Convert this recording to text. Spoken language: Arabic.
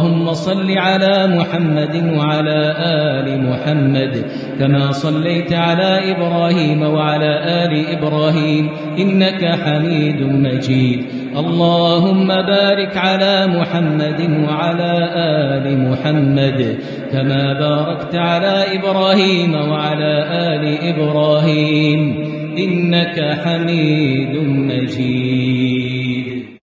اللهم صل على محمد وعلى آل محمد كما صليت على إبراهيم وعلى آل إبراهيم إنك حميد مجيد. اللهم بارك على محمد وعلى آل محمد كما باركت على إبراهيم وعلى آل إبراهيم إنك حميد مجيد.